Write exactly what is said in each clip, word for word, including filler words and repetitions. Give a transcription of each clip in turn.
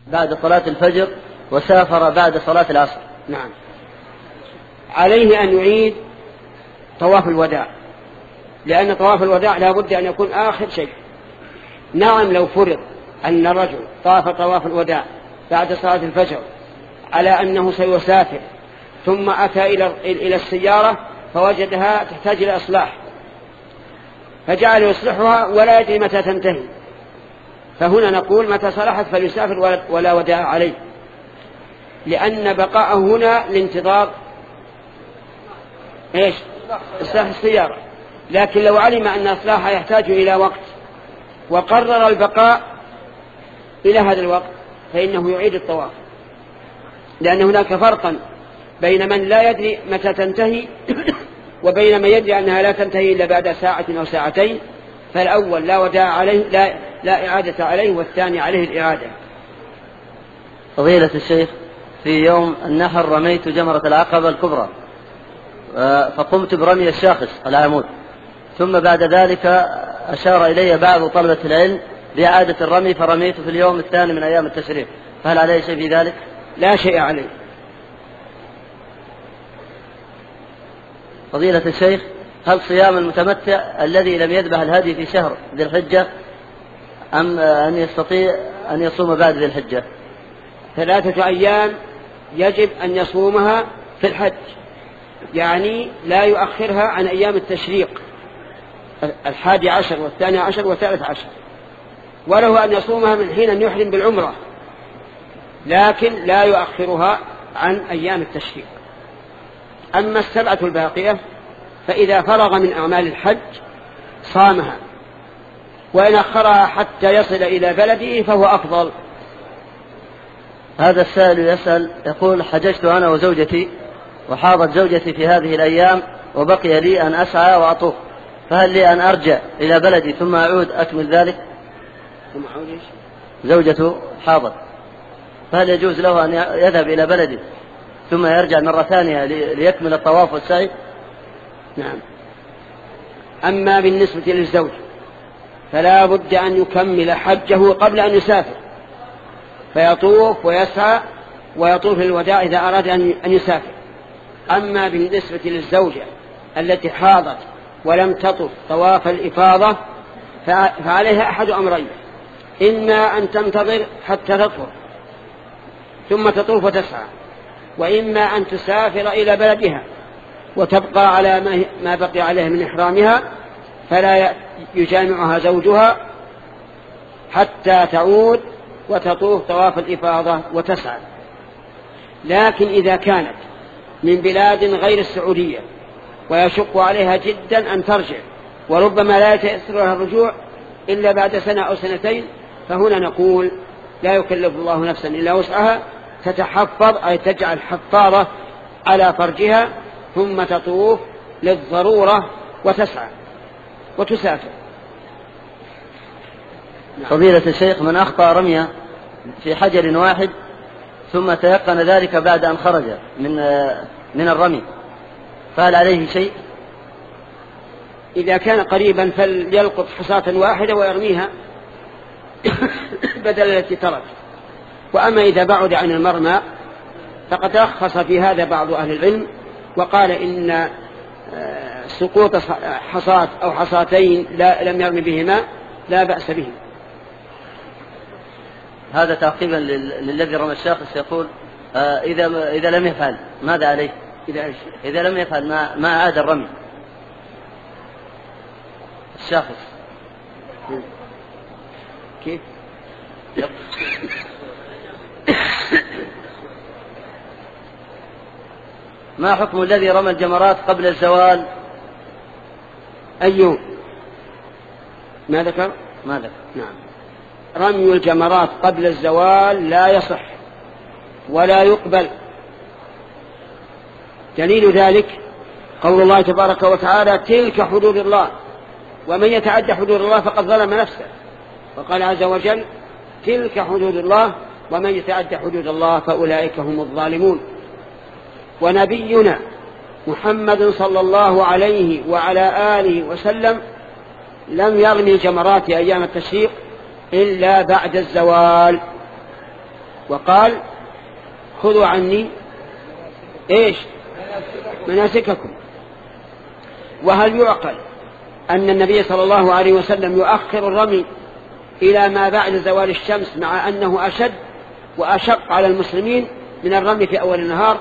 بعد صلاة الفجر وسافر بعد صلاة العصر. نعم، عليه أن يعيد طواف الوداع، لأن طواف الوداع لا بد أن يكون آخر شيء. نعم، لو فرض أن الرجل طاف طواف الوداع بعد صلاة الفجر على أنه سيسافر ثم أتى إلى السيارة فوجدها تحتاج إلى إصلاح فجعل يصلحها ولا يدري متى تنتهي، فهنا نقول متى صلحت فليسافر ولا وداع عليه، لأن بقاءه هنا لانتظار إيش؟ إصلاح السيارة. لكن لو علم أن إصلاحها يحتاج إلى وقت وقرر البقاء إلى هذا الوقت فإنه يعيد الطواف، لأن هناك فرقا بين من لا يدري متى تنتهي وبين من يدري أنها لا تنتهي إلا بعد ساعة أو ساعتين، فالأول لا وداع عليه لا, لا إعادة عليه، والثاني عليه الإعادة. فضيلة الشيخ، في يوم النحر رميت جمرة العقبة الكبرى فقمت برمي الشاخص العمود، ثم بعد ذلك أشار إلي بعض طلبة العلم بإعادة الرمي فرميت في اليوم الثاني من أيام التشريق، فهل عليه شيء في ذلك؟ لا شيء عليه. فضيلة الشيخ، هل صيام المتمتع الذي لم يذبح الهدي في شهر ذي الحجة أم أن يستطيع أن يصوم بعد ذي الحجة؟ ثلاثة أيام يجب أن يصومها في الحج، يعني لا يؤخرها عن أيام التشريق الحادي عشر والثاني عشر والثالث عشر، وله أن يصومها من حين أن يحرم بالعمرة، لكن لا يؤخرها عن أيام التشريق. أما السبعة الباقية فإذا فرغ من أعمال الحج صامها، وإن أخرها حتى يصل إلى بلده فهو أفضل. هذا السائل يسأل يقول: حججت أنا وزوجتي وحاضت زوجتي في هذه الأيام وبقي لي أن أسعى وأطوف، فهل لي أن أرجع إلى بلدي ثم أعود أكمل ذلك؟ زوجته حاضت، فهل يجوز له أن يذهب إلى بلده ثم يرجع مرة ثانية ليكمل الطواف والسعي؟ نعم. أما بالنسبة للزوج فلا بد أن يكمل حجه قبل أن يسافر، فيطوف ويسعى ويطوف الوداع إذا أراد أن يسافر. أما بالنسبة للزوجة التي حاضت ولم تطف طواف الإفاضة فعليها أحد أمرين: إما أن تنتظر حتى تطهر ثم تطوف وتسعى، وإما أن تسافر إلى بلدها وتبقى على ما بقي عليه من إحرامها فلا يجامعها زوجها حتى تعود وتطوف طواف الإفاضة وتسعى. لكن إذا كانت من بلاد غير السعودية ويشق عليها جدا أن ترجع وربما لا يتيسر لها الرجوع إلا بعد سنة أو سنتين، فهنا نقول لا يكلف الله نفسا إلا وسعها، تتحفظ أي تجعل حفاظة على فرجها ثم تطوف للضرورة وتسعى وتسافر. فضيلة الشيخ، من أخطأ رمية في حجر واحد ثم تيقن ذلك بعد أن خرج من من الرمي فهل عليه شيء؟ إذا كان قريبا فليلقط حصاة واحدة ويرميها بدل التي ترك. وأما إذا بعد عن المرمى فقد رخص في هذا بعض أهل العلم وقال إن سقوط حصاة أو حصاتين لا لم يرمي بهما لا بأس به. هذا تعقيبا للذي رمى الشاخص يقول: آه إذا إذا لم يفعل ماذا عليه؟ إذا إيش؟ إذا لم يفعل ما ما عاد الرمي الشاخص كيف؟ ما حكم الذي رمى الجمرات قبل الزوال؟ أيوه ما ذكر؟ ما ذكر. نعم. رمي الجمرات قبل الزوال لا يصح ولا يقبل. دليل ذلك قول الله تبارك وتعالى: تلك حدود الله ومن يتعدى حدود الله فقد ظلم نفسه. وقال عز وجل: تلك حدود الله ومن يتعدى حدود الله فأولئك هم الظالمون. ونبينا محمد صلى الله عليه وعلى آله وسلم لم يرمي الجمرات أيام التشريق إلا بعد الزوال، وقال خذوا عني إيش مناسككم. وهل يعقل أن النبي صلى الله عليه وسلم يؤخر الرمي إلى ما بعد زوال الشمس مع أنه أشد وأشق على المسلمين من الرمي في أول النهار؟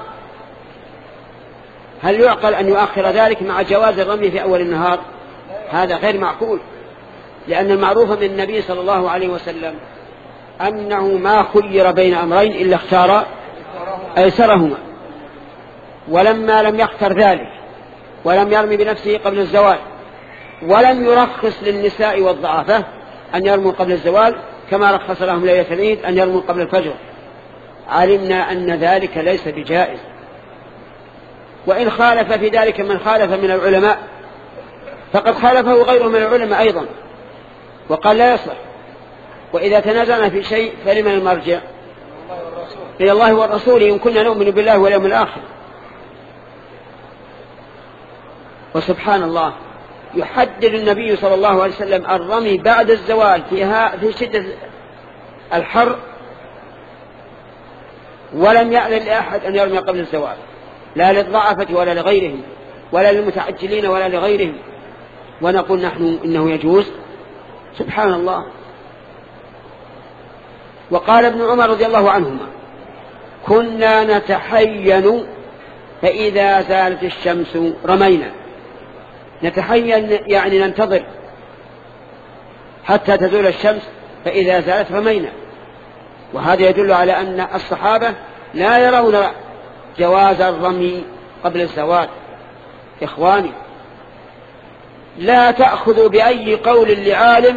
هل يعقل أن يؤخر ذلك مع جواز الرمي في أول النهار؟ هذا غير معقول، لأن المعروف من النبي صلى الله عليه وسلم أنه ما خير بين أمرين إلا اختار أيسرهما، ولما لم يختر ذلك ولم يرمي بنفسه قبل الزوال ولم يرخص للنساء والضعافة أن يرموا قبل الزوال كما رخص لهم ليلة العيد أن يرموا قبل الفجر، علمنا أن ذلك ليس بجائز. وإن خالف في ذلك من خالف من العلماء فقد خالفه غيره من العلماء أيضا وقال لا يصلح. وإذا تنازعنا في شيء فلمن المرجع؟ إلى الله والرسول إن كنا نؤمن بالله واليوم الآخر. وسبحان الله يحدد النبي صلى الله عليه وسلم الرمي بعد الزوال فيها في شدة الحر، ولم يعلن لأحد أن يرمي قبل الزوال، لا للضعفة ولا لغيرهم ولا للمتعجلين ولا لغيرهم، ونقول نحن إنه يجوز. سبحان الله. وقال ابن عمر رضي الله عنهما كنا نتحين فإذا زالت الشمس رمينا. نتحين يعني ننتظر حتى تزول الشمس فإذا زالت رمينا. وهذا يدل على أن الصحابة لا يرون جواز الرمي قبل الزوال. إخواني لا تأخذوا بأي قول لعالم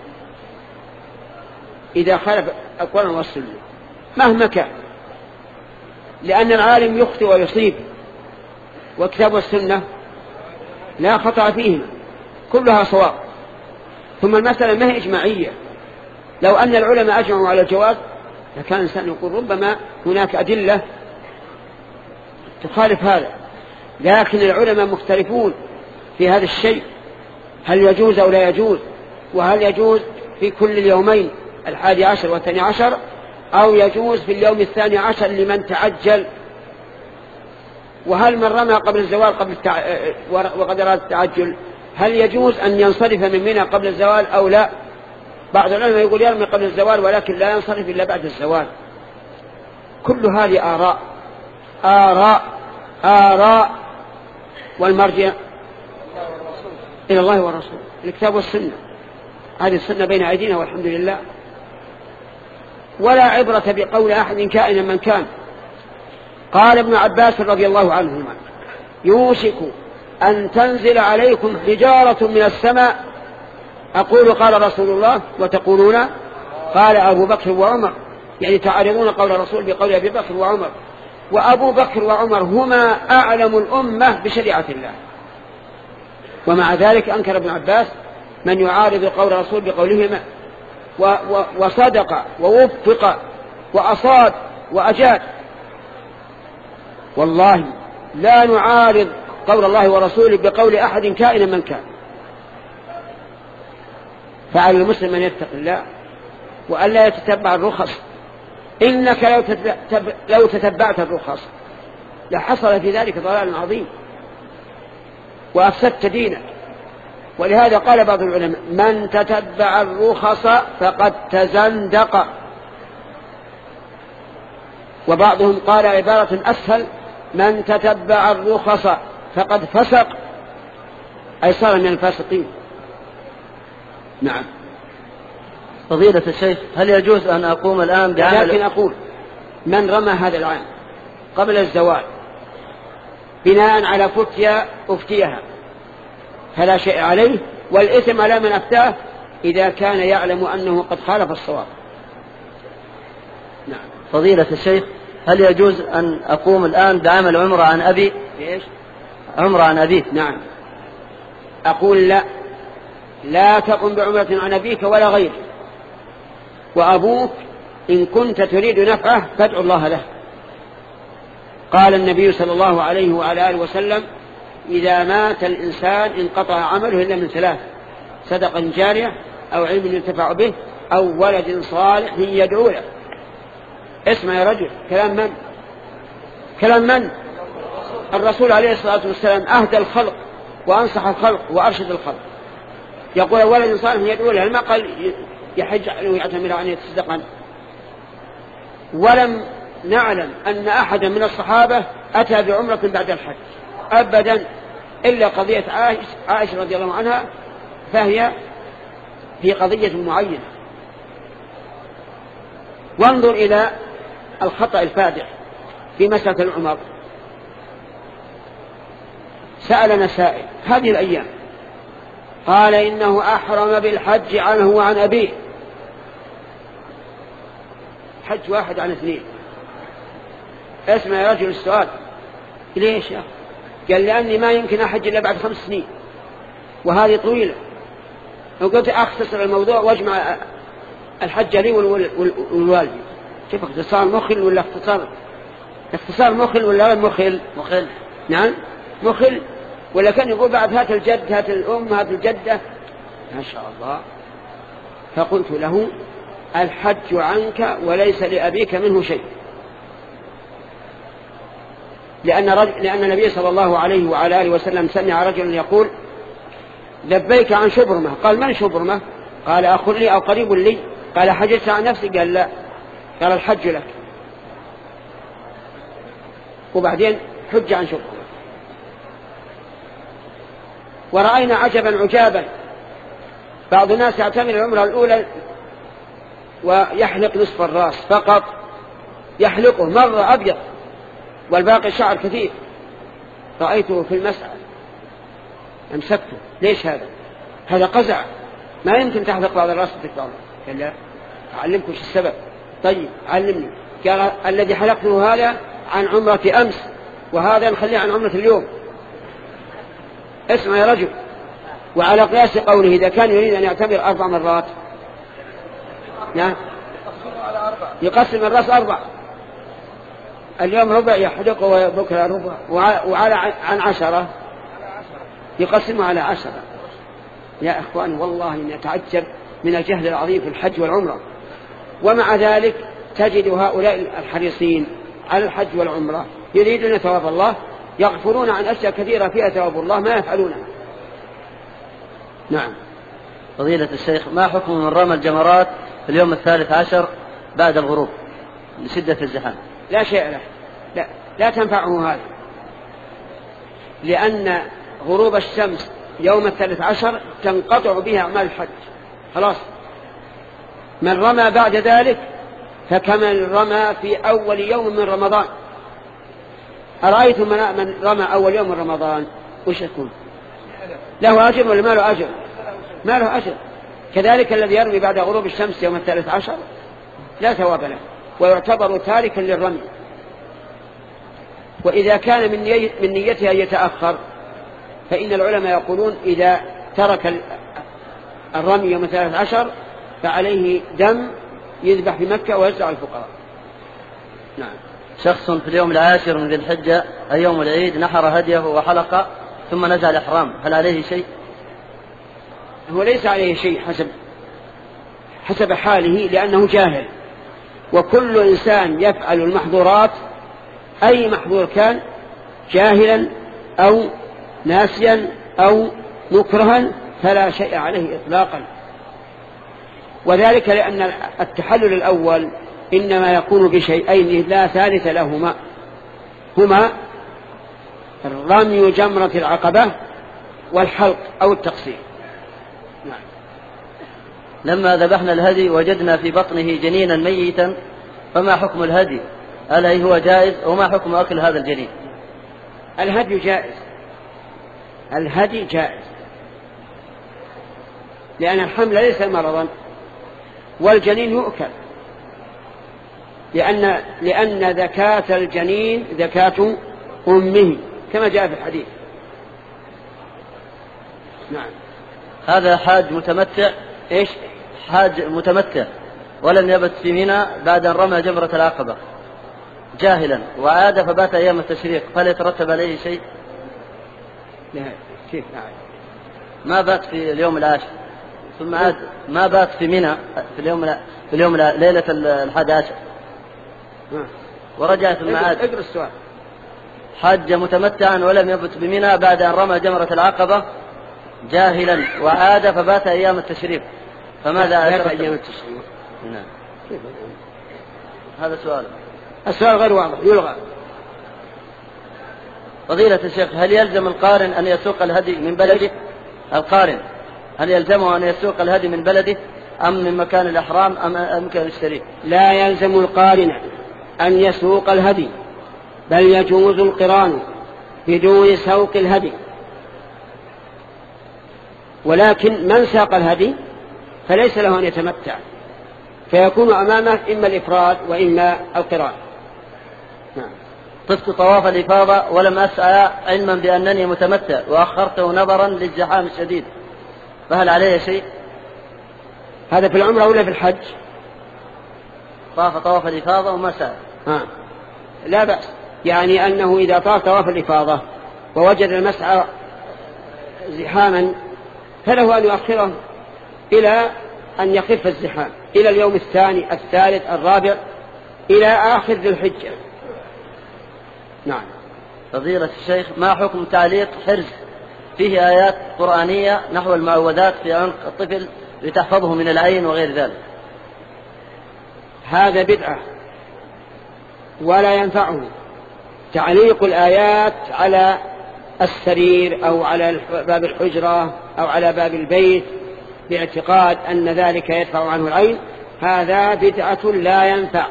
إذا خالف القرآن والسنة مهما كان، لأن العالم يخطئ ويصيب، وكتاب السنة لا خطأ فيهما كلها صواب. ثم المسألة ما هي إجماعية، لو أن العلماء أجمعوا على الجواز لكان الإنسان يقول ربما هناك أدلة تخالف هذا، لكن العلماء مختلفون في هذا الشيء، هل يجوز أو لا يجوز، وهل يجوز في كل اليومين الحادي عشر والثاني عشر أو يجوز في اليوم الثاني عشر لمن تعجل، وهل من رمى قبل الزوال قبل التع... وقد أراد التعجل هل يجوز أن ينصرف من منى قبل الزوال أو لا؟ بعض العلماء يقول يرمي قبل الزوال ولكن لا ينصرف إلا بعد الزوال. كل هذه آراء آراء آراء والمرجع إلى الله والرسول، الكتاب والسنة. هذه السنة بين أيدينا والحمد لله، ولا عبرة بقول أحد كائنا من كان. قال ابن عباس رضي الله عنهما يوشك أن تنزل عليكم حجارة من السماء أقول قال رسول الله وتقولون قال أبو بكر وعمر، يعني تعارضون قول الرسول بقول أبي بكر وعمر، وأبو بكر وعمر هما أعلم الأمة بشريعة الله. ومع ذلك أنكر ابن عباس من يعارض قول الرسول بقولهما، وصدق ووفق وأصاب وأجاد. والله لا نعارض قول الله ورسوله بقول أحد كائنا من كان. فعلى المسلم أن يتق الله وألا يتتبع الرخص. إنك لو, تتبع لو تتبعت الرخص لحصل في ذلك ضلال عظيم وأفسدت دينك. ولهذا قال بعض العلماء من تتبع الرخص فقد تزندق، وبعضهم قال عبارة أسهل من تتبع الرخص فقد فسق، أي صار من الفاسقين. نعم. فضيلة الشيخ هل يجوز أن أقوم الآن بعمل؟ لكن أقول من رمى هذا العام قبل الزوال بناء على فتيا أفتيها فلا شيء عليه، والإثم على من أفتاه إذا كان يعلم أنه قد خالف الصواب. نعم. فضيلة الشيخ هل يجوز أن أقوم الآن بعمل عمرة عن أبي؟ إيش؟ عمرة عن أبيه. نعم. أقول لا، لا تقم بعمرة عن أبيك ولا غيره، وأبوك إن كنت تريد نفعه فادعو الله له. قال النبي صلى الله عليه وعلى آله وسلم إذا مات الإنسان انقطع عمله إلا من ثلاث: صدقة جارية أو علم ينتفع به أو ولد صالح يدعو له. اسمع يا رجل، كلام من؟ كلام من؟ الرسول عليه الصلاة والسلام أهدى الخلق وأنصح الخلق وأرشد الخلق، يقول ولد صالح يدعو له، ما قال يحج ويعتمر أن يتصدق عنه. ولم نعلم أن أحدا من الصحابة أتى بعمرة بعد الحج أبدا، إلا قضية عائشة رضي الله عنها، فهي في قضية معينة. وانظر إلى الخطأ الفادح في مسألة العمر. سألنا سائل هذه الأيام قال إنه أحرم بالحج عنه وعن أبيه، حج واحد عن اثنين. اسمع يا رجل السؤال، ليش يا أخي؟ قال لأني ما يمكن أحج إلا بعد خمس سنين، وهذه طويلة. وقلت أختصر الموضوع واجمع الحج لي والوالدي. كيف اختصار مخل ولا اختصار اختصار مخل ولا غير مخل؟ مخل نعم مخل. ولا كان يقول بعد هات الجد هات الأم هات الجدة، ما شاء الله. فقلت له الحج عنك وليس لأبيك منه شيء، لأن, رجل لأن النبي صلى الله عليه وعلى آله وسلم سمع رجلا يقول لبيك عن شبرمة. قال من شبرمة؟ قال أخ لي أو قريب لي. قال حججت عن نفسي؟ قال لا. قال الحج لك. وبعدين حج عن شبرمة. ورأينا عجبا عجابا، بعض الناس يعتمر العمرة الأولى ويحلق نصف الرأس فقط، يحلقه مرة أبيض والباقي شعر كثير. رأيته في المسعى أمسكته، ليش هذا؟ هذا قزع، ما يمكن تحلق بعض الرأس وتكبر. قال لا، أعلمك وش السبب. طيب علمني. قال الذي حلقته هذا عن عمرة أمس، وهذا نخليه عن عمرة اليوم. اسمع يا رجل. وعلى قياس قوله إذا كان يريد أن يعتبر أربع مرات، نعم يقسم الرأس أربع، اليوم ربع يحلقه وبكرة ربع، وعلى عن عشرة يقسمه على عشرة. يا إخواني والله إن أتعجب من الجهل العظيم في الحج والعمرة. ومع ذلك تجد هؤلاء الحريصين على الحج والعمرة يريدون ثواب الله، يغفرون عن أشياء كثيرة فيها ثواب الله ما يفعلونها. نعم. فضيلة الشيخ، ما حكم من رمى الجمرات في اليوم الثالث عشر بعد الغروب لشدة الزحام؟ لا شيء له، لا, لا تنفعه هذا، لأن غروب الشمس يوم الثالث عشر تنقطع به أعمال الحج خلاص. من رمى بعد ذلك فكمن رمى في أول يوم من رمضان. أرأيتم من رمى أول يوم من رمضان وش يكون؟ له أجر ولا ما له أجر؟ ما له أجر. كذلك الذي يرمي بعد غروب الشمس يوم الثالث عشر لا ثواب له، ويعتبر تاركا للرمي. وإذا كان من نيته أن يتأخر فإن العلماء يقولون إذا ترك الرمي يوم الثالث عشر فعليه دم يذبح في مكة ويوزع الفقراء. نعم. شخص في اليوم العاشر من ذي الحجة أي يوم العيد نحر هديه وحلق ثم نزع الإحرام، هل عليه شيء؟ هو ليس عليه شيء حسب حسب حاله، لأنه جاهل. وكل إنسان يفعل المحظورات أي محظور كان جاهلا أو ناسيا أو مكرها فلا شيء عليه إطلاقا. وذلك لأن التحلل الأول إنما يكون بشيئين لا ثالث لهما، هما رمي جمرة العقبة والحلق أو التقصير. نعم. لما ذبحنا الهدي وجدنا في بطنه جنينا ميتا، فما حكم الهدي؟ هل هو جائز وما حكم أكل هذا الجنين؟ الهدي جائز، الهدي جائز، لأن الحمل ليس مرضا والجنين يؤكل، لأن لأن ذكاة الجنين ذكاة أمه كما جاء في الحديث. نعم. هذا حاج متمتع. إيش؟ حاج متمتع ولم يبت في منى بعد أن رمى جمرة العقبة جاهلا وعاد فبات أيام التشريق، فهل يترتب عليه شيء؟ لا. كيف؟ نعم. ما بات في اليوم العاشر ثم عاد ما بات في منى في اليوم في اليوم ليلة الحادي عشر. ورجع ثم عاد. اقرأ السؤال. حج متمتعا ولم يبت بمنى بعد أن رمى جمرة العقبة جاهلا وعاد فبات أيام التشريق، فماذا بات أيام التشريق؟ نعم. هذا سؤال. السؤال غير واضح، يلغى. فضيلة الشيخ، هل يلزم القارن أن يسوق الهدي من بلده؟ القارن هل يلزمه أن يسوق الهدي من بلده أم من مكان الإحرام أم أمكن الشريك؟ لا يلزم القارن أن يسوق الهدي، بل يجوز القران بدون سوق الهدي، ولكن من ساق الهدي فليس له أن يتمتع، فيكون أمامه إما الإفراد وإما القران. نعم. طفت طواف الإفاضة ولم أسعى علما بأنني متمتع وأخرته نظرا للزحام الشديد، فهل عليه شيء؟ هذا في العمرة ولا في الحج؟ طاف طواف الإفاضة وما سعى. ها. لا بأس، يعني أنه إذا طاف طواف الإفاضة ووجد المسعى زحاما فله أن يؤخره إلى أن يخف الزحام إلى اليوم الثاني الثالث الرابع إلى آخر ذي الحجة. نعم. فضيلة الشيخ، ما حكم تعليق حرز فيه آيات قرآنية نحو المعوذات في عنق الطفل لتحفظه من العين وغير ذلك؟ هذا بدعة ولا ينفعه تعليق الآيات على السرير أو على باب الحجرة أو على باب البيت باعتقاد أن ذلك يدفع عنه العين. هذا بدعة لا ينفع.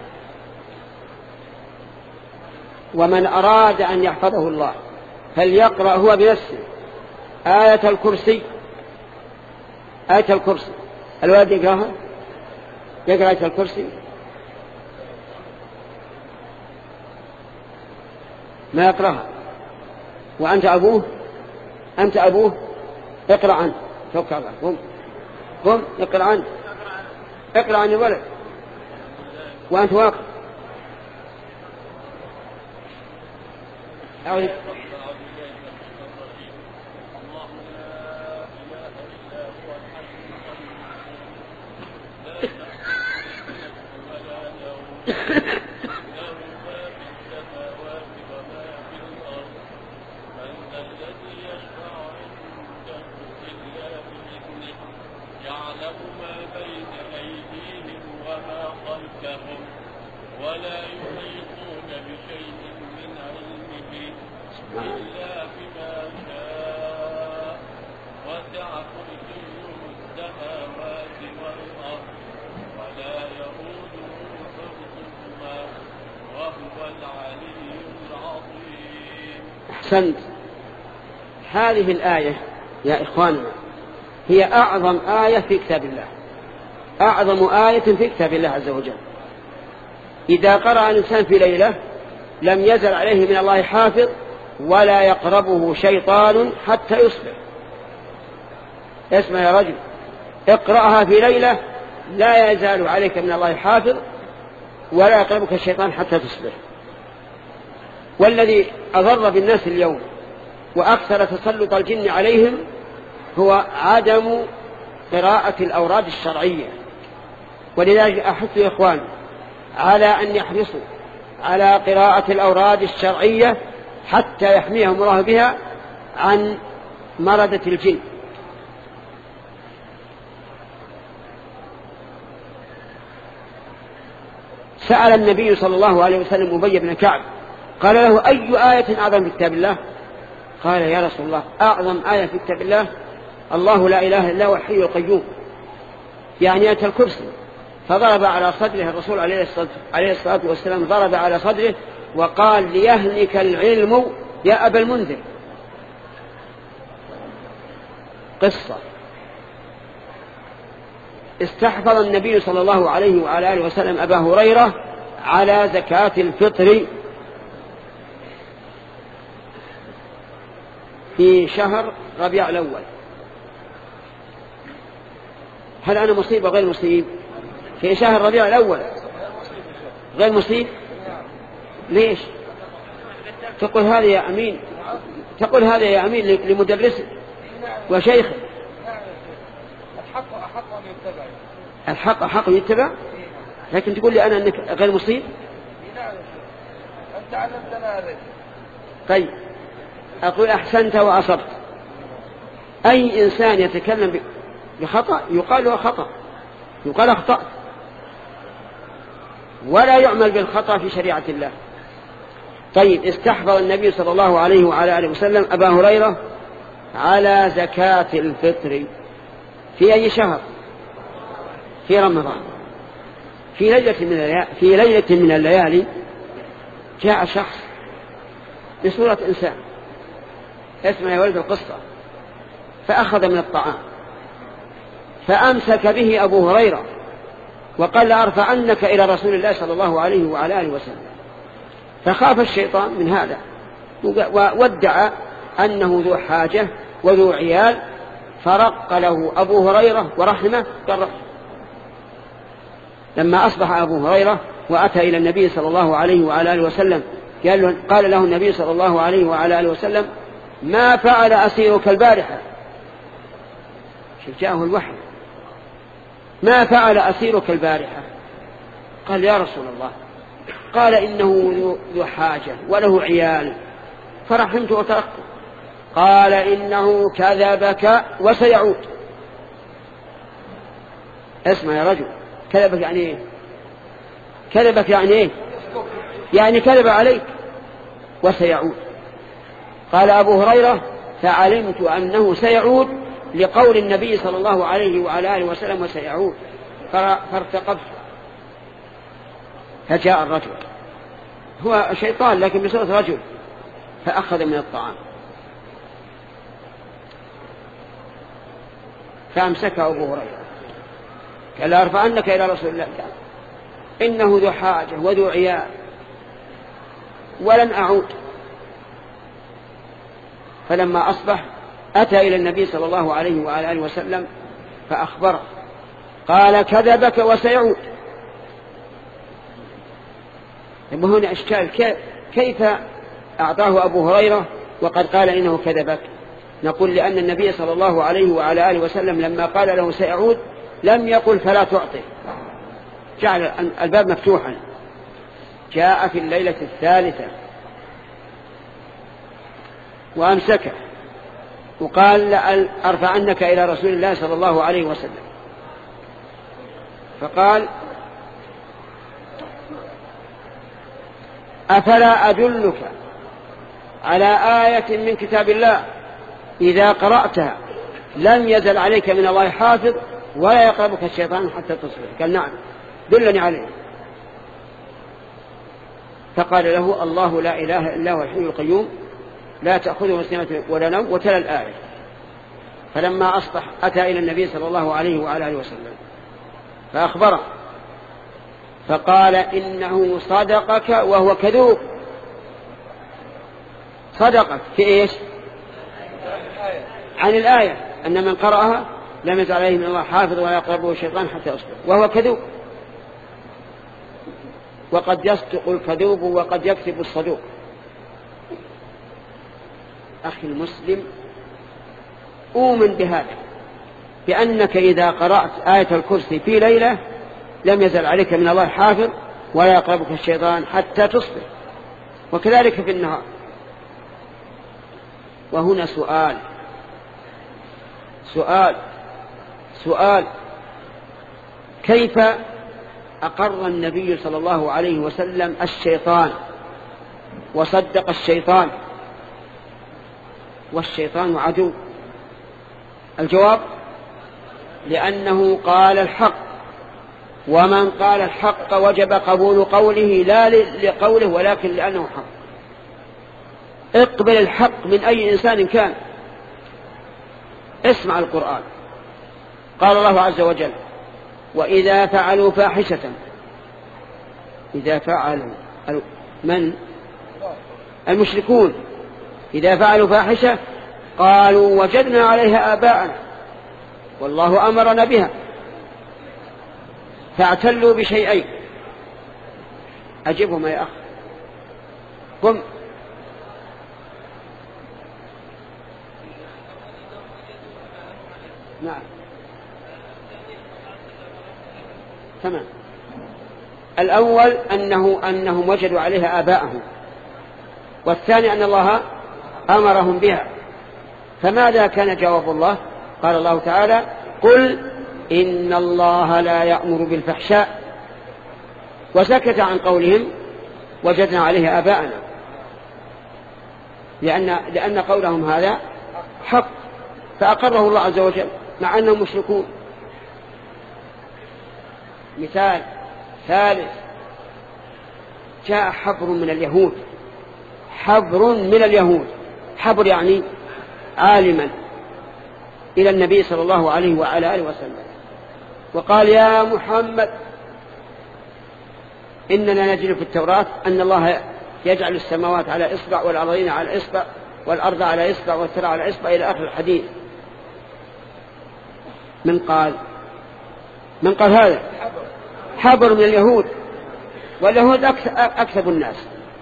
ومن أراد أن يحفظه الله فليقرأ هو بنفسه آية الكرسي. آية الكرسي الولد يقرأها، يقرأ آية الكرسي، ما يقرأها. وأنت أبوه، أنت أبوه، اقرأ عنه. توقع الله. قم قم اقرأ عنه، اقرأ عن الولد وأنت واقف. أعوذ ولا يحيطون بشيء من علمه إلا بما شاء وسع كرسيه السماوات والأرض ولا يئوده حفظهما وهو العلي العظيم. أحسنت. هذه الآية يا إخواننا هي أعظم آية في كتاب الله، أعظم آية في كتاب الله عز وجل. إذا قرأ الإنسان في ليلة لم يزل عليه من الله حافظ ولا يقربه شيطان حتى يصبح. اسمع يا رجل، اقرأها في ليلة لا يزال عليك من الله حافظ ولا يقربك الشيطان حتى تصبح. والذي أضر بالناس اليوم وأكثر تسلط الجن عليهم هو عدم قراءة الأوراد الشرعية. ولذلك أحث يا إخوان على أن يحرصوا على قراءة الأوراد الشرعية حتى يحميهم الله بها عن مردة الجن. سأل النبي صلى الله عليه وسلم أبي بن كعب قال له: أي آية أعظم في كتاب الله؟ قال: يا رسول الله، أعظم آية في كتاب الله الله لا إله إلا هو الحي القيوم، يعني آية الكرسي. فضرب على صدره الرسول عليه الصلاة والسلام، ضرب على صدره وقال: ليهلك العلم يا أبا المنذر. قصة. استحفظ النبي صلى الله عليه وعلى آله وسلم أبا هريرة على زكاة الفطر في شهر ربيع الأول. هل أنا مصيب وغير مصيب؟ في شهر ربيع الأول غير مصيب؟ ليش تقول هذا يا أمين؟ تقول هذا يا أمين لمدرسه وشيخه. الحق أحق أن يتبع. الحق أحق أن يتبع، لكن تقول لي أنا أنك غير مصيب؟ علمتنا هذا. طيب أقول أحسنت وأصبت. أي إنسان يتكلم بخطأ يقال له خطأ، يقال أخطأت، ولا يعمل بالخطأ في شريعة الله. طيب استحضر النبي صلى الله عليه وعلى آله وسلم أبا هريرة على زكاة الفطر في أي شهر؟ في رمضان. في ليلة من الليالي, في ليلة من الليالي جاء شخص بصورة إنسان اسمه يا ولد القصة، فأخذ من الطعام فأمسك به أبو هريرة وقال لأرفعنك إلى رسول الله صلى الله عليه وعلى آله وسلم. فخاف الشيطان من هذا وادعى أنه ذو حاجة وذو عيال، فرق له أبو هريرة ورحمه قال. لما أصبح أبو هريرة وأتى إلى النبي صلى الله عليه وعلى آله وسلم قال له, قال له النبي صلى الله عليه وعلى آله وسلم ما فعل أسيرك البارحة؟ جاءه الوحي، ما فعل أسيرك البارحة؟ قال يا رسول الله، قال إنه ذو حاجة وله عيال فرحمت وتركته. قال إنه كذبك وسيعود. اسمع يا رجل، كذبك يعني ايه؟ كذبك يعني ايه؟ يعني كذب عليك وسيعود. قال أبو هريرة فعلمت أنه سيعود لقول النبي صلى الله عليه وعلى آله وسلم وسيعود، فارتقبت. فجاء الرجل، هو شيطان لكن بصورة رجل، فأخذ من الطعام فأمسكه أبو هريرة قال لأرفعنك إلى رسول الله، إنه ذو حاجة وذو عيال ولن أعود. فلما أصبح أتى إلى النبي صلى الله عليه وعلى آله وسلم فأخبره قال كذبك وسيعود. هنا إشكال، كيف أعطاه أبو هريرة وقد قال إنه كذبك؟ نقول لأن النبي صلى الله عليه وعلى آله وسلم لما قال له سيعود لم يقل فلا تعطي، جعل الباب مفتوحا. جاء في الليلة الثالثة وأمسكه وقال أرفعنك إلى رسول الله صلى الله عليه وسلم. فقال أفلا أدلك على آية من كتاب الله إذا قرأتها لم يزل عليك من الله حافظ ولا يقربك الشيطان حتى تصبح؟ قال نعم دلني عليه. فقال له الله لا إله إلا هو الحي القيوم لا تأخذه سنة ولا نوم، وتلا الآية. فلما أصبح أتى إلى النبي صلى الله عليه وعلى آله وسلم فأخبره فقال إنه صدقك وهو كذوب. صدقك في إيش؟ عن الآية أن من قرأها لم يزل عليه من الله حافظ ولا يقربه الشيطان حتى يصبح، وهو كذوب. وقد يصدق الكذوب وقد يكذب الصدوق. أخي المسلم، أؤمن بهذا، بأنك إذا قرأت آية الكرسي في ليلة لم يزل عليك من الله حافظ ولا يقربك الشيطان حتى تصبح، وكذلك في النهار. وهنا سؤال سؤال سؤال كيف أقر النبي صلى الله عليه وسلم الشيطان وصدق الشيطان والشيطان عدو؟ الجواب لأنه قال الحق، ومن قال الحق وجب قبول قوله لا لقوله ولكن لأنه حق. اقبل الحق من أي إنسان كان. اسمع القرآن، قال الله عز وجل وإذا فعلوا فاحشة، إذا فعلوا من؟ المشركون، إذا فعلوا فاحشة قالوا وجدنا عليها آباءنا والله أمرنا بها، فاعتلوا بشيئين. أجبهم يا أخ، قم. نعم تمام. الأول أنه أنهم وجدوا عليها آباءهم والثاني أن الله أمرهم بها. فماذا كان جواب الله؟ قال الله تعالى: قل إن الله لا يأمر بالفحشاء، وسكت عن قولهم وجدنا عليه آباءنا، لأن, لأن قولهم هذا حق، فأقره الله عز وجل مع أنهم مشركون. مثال ثالث: جاء حبر من اليهود، حبر من اليهود، حبر يعني عالما، إلى النبي صلى الله عليه وعلى آله وسلم، وقال: يا محمد، إننا نجد في التوراة أن الله يجعل السماوات على إصبع والأرضين على إصبع والأرض على إصبع والثرى على إصبع إلى آخر الحديث. من قال من قال هذا؟ حبر من اليهود، واليهود أكثر الناس.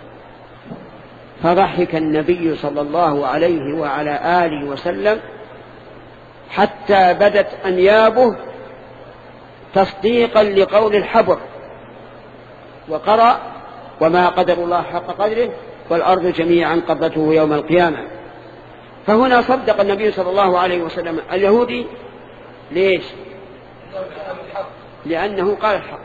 فضحك النبي صلى الله عليه وعلى آله وسلم حتى بدت أنيابه تصديقا لقول الحبر، وقرأ: وما قدر الله حق قدره والأرض جميعا قبضته يوم القيامة. فهنا صدق النبي صلى الله عليه وسلم اليهودي. ليش؟ لأنه قال الحق.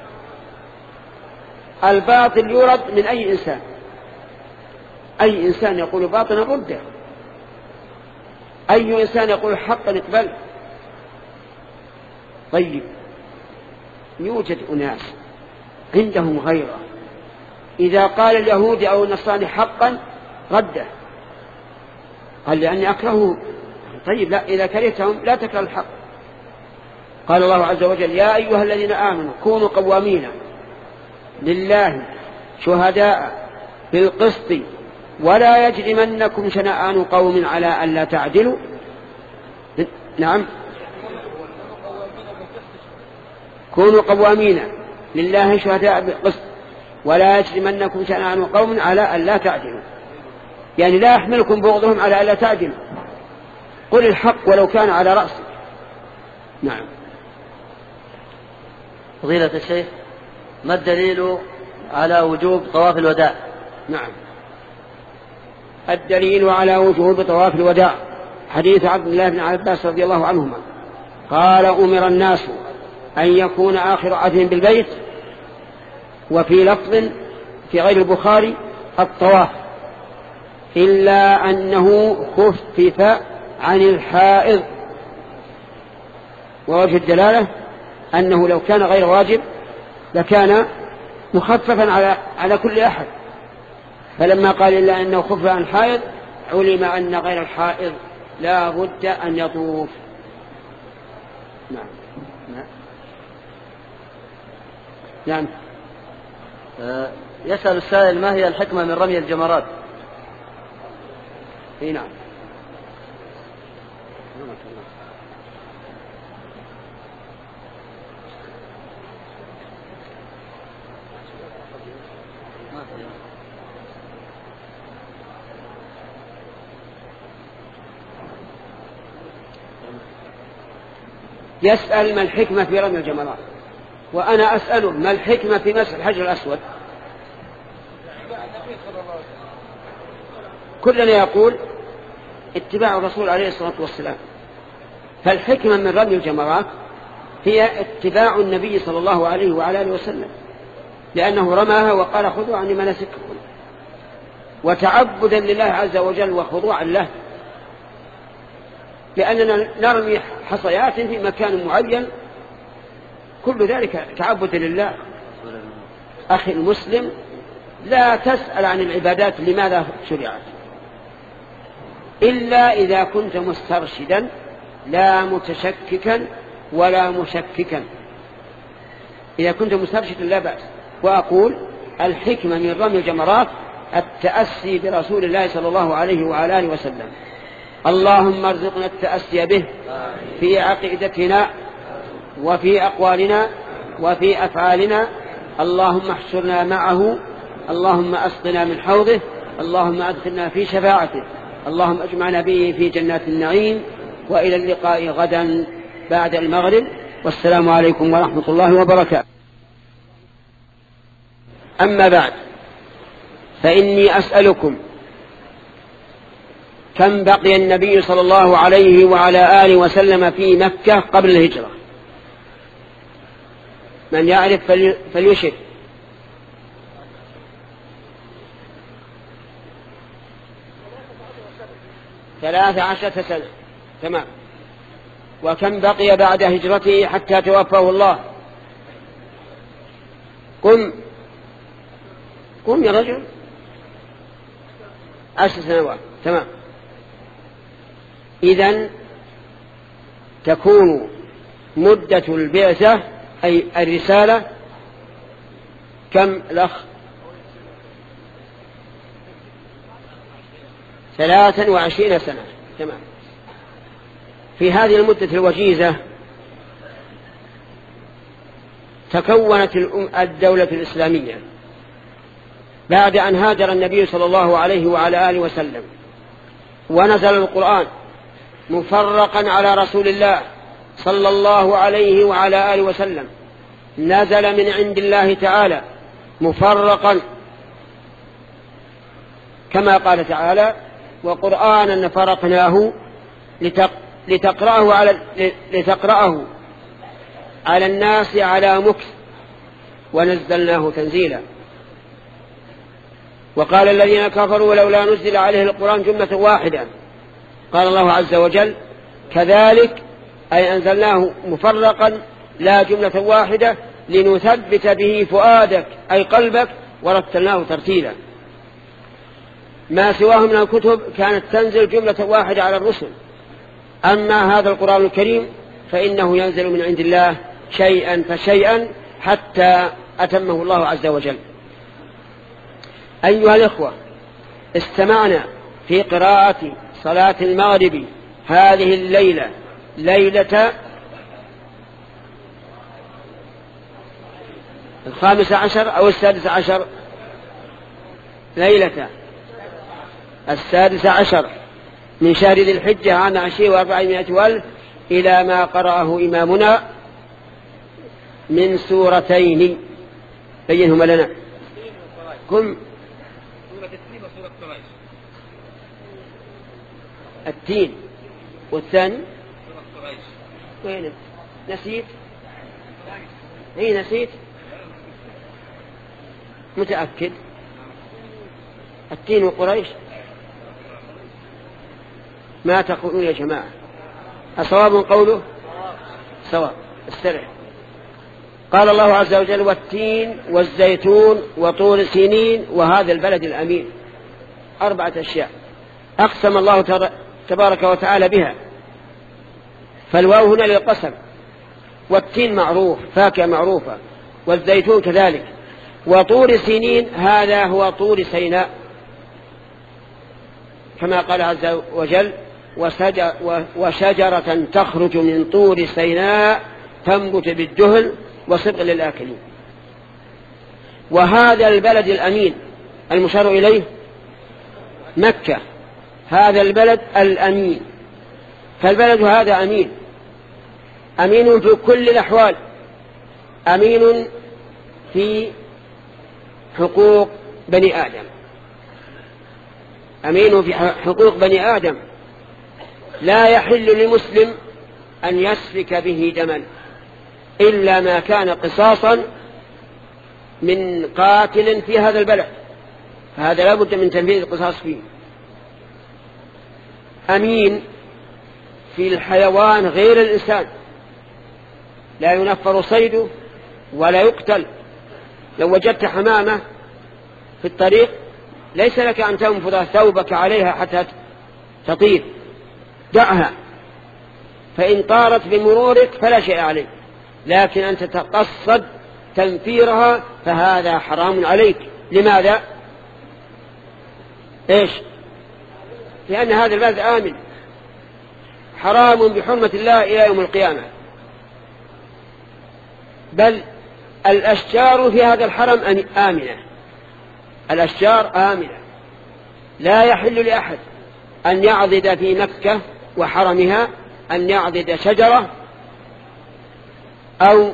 الباطل يرد من أي إنسان، أي إنسان يقول باطلا رده، أي إنسان يقول حقا اقبل. طيب، يوجد أناس عندهم غيره، إذا قال اليهودي أو النصراني حقا رده، قال: لأني أكرهه. طيب، لا، إذا كرهتهم لا تكره الحق. قال الله عز وجل: يا أيها الذين آمنوا كونوا قوامين لله شهداء بالقسط ولا يجرمنكم شنآن قوم على ألا تعدلوا. نعم، كونوا قوامين لله شهداء بالقسط ولا يجرمنكم شنآن قوم على ألا تعدلوا، يعني لا يحملكم بغضهم على ألا تعدلوا، قل الحق ولو كان على رأسك. نعم. فضيلة الشيخ، ما الدليل على وجوب طواف الوداع؟ نعم، الدليل على وجوب طواف الوداع حديث عبد الله بن عباس رضي الله عنهما قال: أمر الناس أن يكون آخر عهدهم بالبيت، وفي لفظ في غير البخاري الطواف، إلا أنه خفف عن الحائض. ووجه الدلالة أنه لو كان غير واجب لكان مخففا على على كل أحد، فلما قال إلا أنه خفف عن الحائض علم أن غير الحائض لا بد أن يطوف. نعم. نعم. نعم. أه يسأل السائل: ما هي الحكمة من رمي الجمرات؟ اي نعم. يسأل: ما الحكمة في رمي الجمرات؟ وأنا أسأله: ما الحكمة في مسح الحجر الأسود؟ كلنا يقول اتباع الرسول عليه الصلاة والسلام. فالحكمة من رمي الجمرات هي اتباع النبي صلى الله عليه وعلى آله وسلم، لأنه رماها وقال: خذوا عني مناسككم، وتعبدا لله عز وجل وخضوعا له، لأننا نرمي حصيات في مكان معين، كل ذلك تعبد لله. أخي المسلم، لا تسأل عن العبادات لماذا شرعت، إلا إذا كنت مسترشدا لا متشككا ولا مشككا. إذا كنت مسترشدا لا بأس. وأقول: الحكمة من رمي الجمرات التأسي برسول الله صلى الله عليه وعلى آله وسلم. اللهم ارزقنا التأسي به في عقيدتنا وفي أقوالنا وفي أفعالنا. اللهم احشرنا معه، اللهم أسقنا من حوضه، اللهم أدخلنا في شفاعته، اللهم اجمعنا به في جنات النعيم. وإلى اللقاء غدا بعد المغرب، والسلام عليكم ورحمة الله وبركاته. أما بعد، فإني أسألكم كم بقي النبي صلى الله عليه وعلى آله وسلم في مكة قبل الهجرة؟ من يعرف فليشر. ثلاث عشرة سنة. تمام. وكم بقي بعد هجرته حتى توفاه الله؟ قم قم يا رجل. عشر سنوات. تمام. إذن تكون مدة البعثة أي الرسالة كم الأخ؟ ثلاثا وعشرين سنة. تمام. في هذه المدة الوجيزة تكونت الدولة الإسلامية بعد أن هاجر النبي صلى الله عليه وعلى آله وسلم، ونزل القرآن مفرقا على رسول الله صلى الله عليه وعلى آله وسلم، نزل من عند الله تعالى مفرقا كما قال تعالى: وقرآنا فرقناه لتقرأه على, لتقرأه على الناس على مكث ونزلناه تنزيلا. وقال الذين كفروا لولا نزل عليه القرآن جملة واحدة. قال الله عز وجل: كذلك أي أنزلناه مفرقا لا جملة واحدة لنثبت به فؤادك أي قلبك ورتلناه ترتيلا. ما سواه من الكتب كانت تنزل جملة واحدة على الرسل، أما هذا القرآن الكريم فإنه ينزل من عند الله شيئا فشيئا حتى أتمه الله عز وجل. أيها الإخوة، استمعنا في قراءة صلاة المغرب هذه الليلة، ليلة الخامس عشر أو السادس عشر، ليلة السادس عشر من شهر ذي الحجة عام عشرين وأربعمائة والف، إلى ما قرأه إمامنا من سورتين بينهما لنا. كم التين والثاني وين نسيت؟ اي نسيت. متأكد؟ التين وقريش. ما تقولون يا جماعة؟ أصواب قوله؟ صواب. استرح. قال الله عز وجل: والتين والزيتون وطور سينين وهذا البلد الأمين. أربعة أشياء أقسم الله تبارك وتعالى بها، فالواو هنا للقسم. والتين معروف، فاكهة معروفة، والزيتون كذلك، وطور سينين هذا هو طور سيناء كما قال عز وجل: وشجرة تخرج من طور سيناء تنبت بالدهن وصبغ للآكلين. وهذا البلد الأمين المشار إليه مكة، هذا البلد الأمين. فالبلد هذا أمين، أمين في كل الأحوال، أمين في حقوق بني آدم، أمين في حقوق بني آدم. لا يحل لمسلم أن يسفك به دما إلا ما كان قصاصا من قاتل في هذا البلد، فهذا لا بد من تنفيذ القصاص فيه. أمين في الحيوان غير الإنسان، لا ينفر صيده ولا يقتل. لو وجدت حمامة في الطريق ليس لك أن تنفض ثوبك عليها حتى تطير، دعها، فإن طارت بمرورك فلا شيء عليك، لكن أن تتقصد تنفيرها فهذا حرام عليك. لماذا؟ إيش؟ لأن هذا البلد آمن، حرام بحرمة الله إلى يوم القيامة. بل الأشجار في هذا الحرم آمنة، الأشجار آمنة، لا يحل لأحد أن يعضد في مكة وحرمها أن يعضد شجرة أو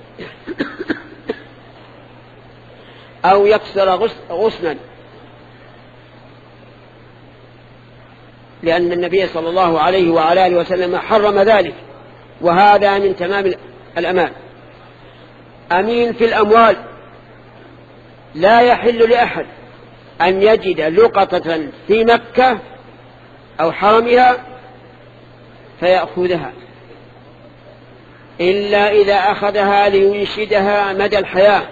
أو يكسر غصنا. لأن النبي صلى الله عليه وعلى آله وسلم حرم ذلك، وهذا من تمام الأمان. أمين في الأموال، لا يحل لأحد أن يجد لقطة في مكة أو حرمها فيأخذها إلا إذا أخذها لينشدها مدى الحياة،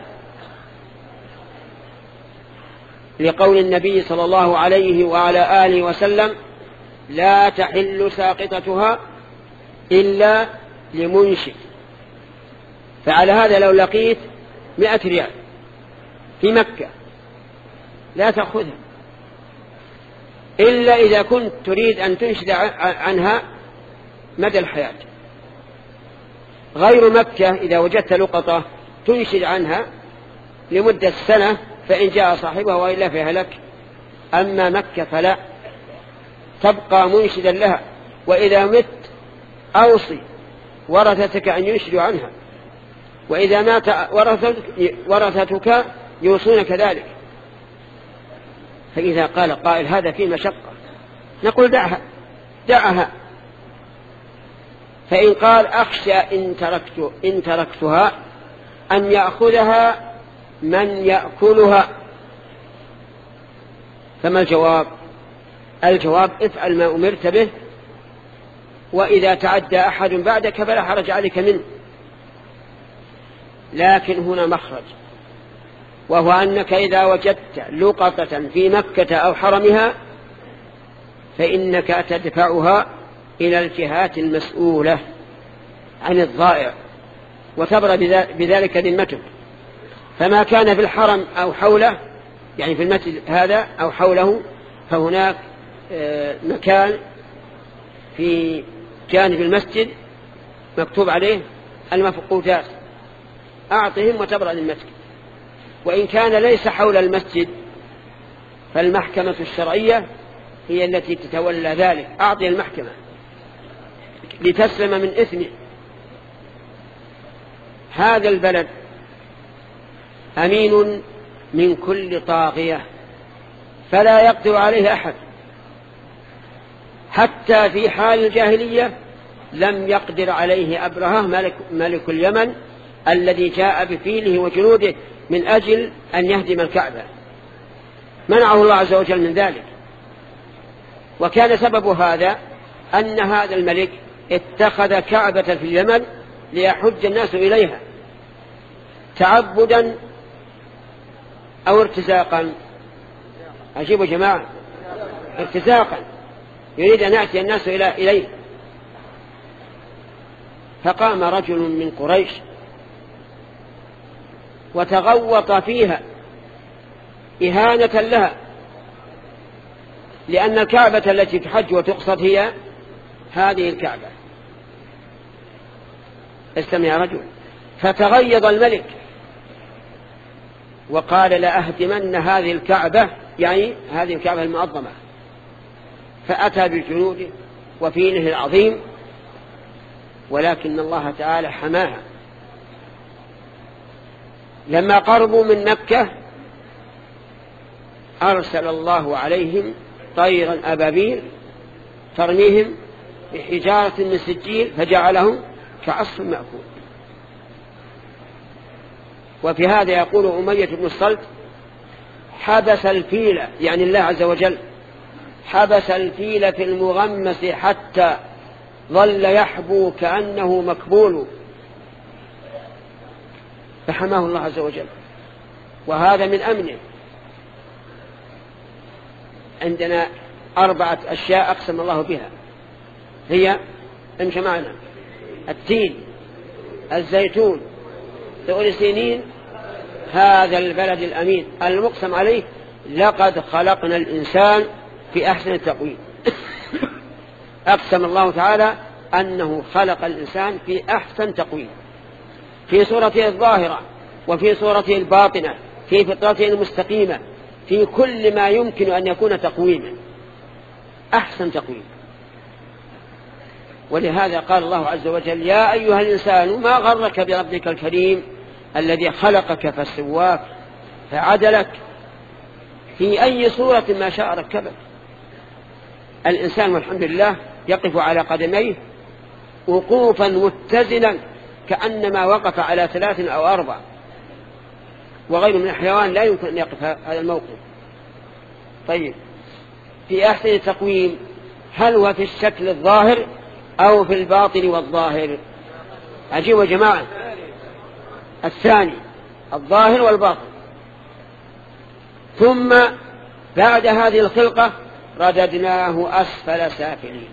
لقول النبي صلى الله عليه وعلى آله وسلم: لا تحل ساقطتها إلا لمنشد. فعلى هذا لو لقيت مئة ريال في مكة لا تأخذها إلا إذا كنت تريد أن تنشد عنها مدى الحياة. غير مكة إذا وجدت لقطة تنشد عنها لمدة سنة فإن جاء صاحبها وإلا فيهلك. أما مكة فلا، تبقى منشدا لها، وإذا مت أوصي ورثتك أن ينشدوا عنها، وإذا مات ورثتك يوصون كذلك. فإذا قال قائل هذا فيه مشقة، نقول دعها دعها. فإن قال أخشى إن, تركت إن تركتها أن يأخذها من يأكلها، فما الجواب؟ الجواب: افعل ما أمرت به، وإذا تعدى أحد بعدك فلا حرج عليك منه. لكن هنا مخرج، وهو أنك إذا وجدت لقطة في مكة أو حرمها فإنك تدفعها إلى الجهات المسؤولة عن الضائع وتبرأ بذلك ذمتك. فما كان في الحرم أو حوله، يعني في المسجد هذا أو حوله، فهناك مكان في جانب المسجد مكتوب عليه المفقودات، أعطهم وتبرأ ذمتك. وإن كان ليس حول المسجد فالمحكمة الشرعية هي التي تتولى ذلك، أعطي المحكمة لتسلم من إثمه. هذا البلد أمين من كل طاغية فلا يقدر عليه أحد، حتى في حال الجاهلية لم يقدر عليه أبرهة ملك, ملك اليمن الذي جاء بفيله وجنوده من أجل أن يهدم الكعبة، منعه الله عز وجل من ذلك. وكان سبب هذا أن هذا الملك اتخذ كعبة في اليمن ليحج الناس إليها تعبدا أو ارتزاقا. أجيبوا جماعة، ارتزاقا، يريد أن يأتي الناس إليه. فقام رجل من قريش وتغوط فيها إهانة لها، لأن الكعبة التي تحج وتقصد هي هذه الكعبة. استمع يا رجل. فتغيظ الملك وقال: لأهدمن هذه الكعبة، يعني هذه الكعبة المعظمة. فأتى بالجنود وفيله العظيم، ولكن الله تعالى حماها. لما قربوا من مكة أرسل الله عليهم طيرا أبابيل ترميهم بحجارة من سجيل فجعلهم كعصف مأكول. وفي هذا يقول أمية بن الصلت: حبس الفيل، يعني الله عز وجل حبس الفيل في المغمس حتى ظل يحبو كأنه مكبول، فحماه الله عز وجل. وهذا من أمنه. عندنا أربعة أشياء أقسم الله بها، هي امشي معنا: التين، الزيتون، ثور سنين، هذا البلد الأمين المقسم عليه. لقد خلقنا الإنسان في أحسن تقويم. أقسم الله تعالى أنه خلق الإنسان في أحسن تقويم، في صورته الظاهرة وفي صورته الباطنة، في فطرته المستقيمة، في كل ما يمكن أن يكون تقويما، أحسن تقويم. ولهذا قال الله عز وجل: يا أيها الإنسان ما غرك بربك الكريم الذي خلقك فسواك فعدلك في أي صورة ما شاء ركبك. الإنسان والحمد لله يقف على قدميه وقوفا متزنا كأنما وقف على ثلاث أو أربع، وغيره من الحيوان لا يمكن أن يقف هذا الموقف. طيب، في أحسن تقويم هل هو في الشكل الظاهر أو في الباطن والظاهر؟ عجيب يا جماعة، الثاني الظاهر والباطن. ثم بعد هذه الخلقة رددناه أسفل سافلين،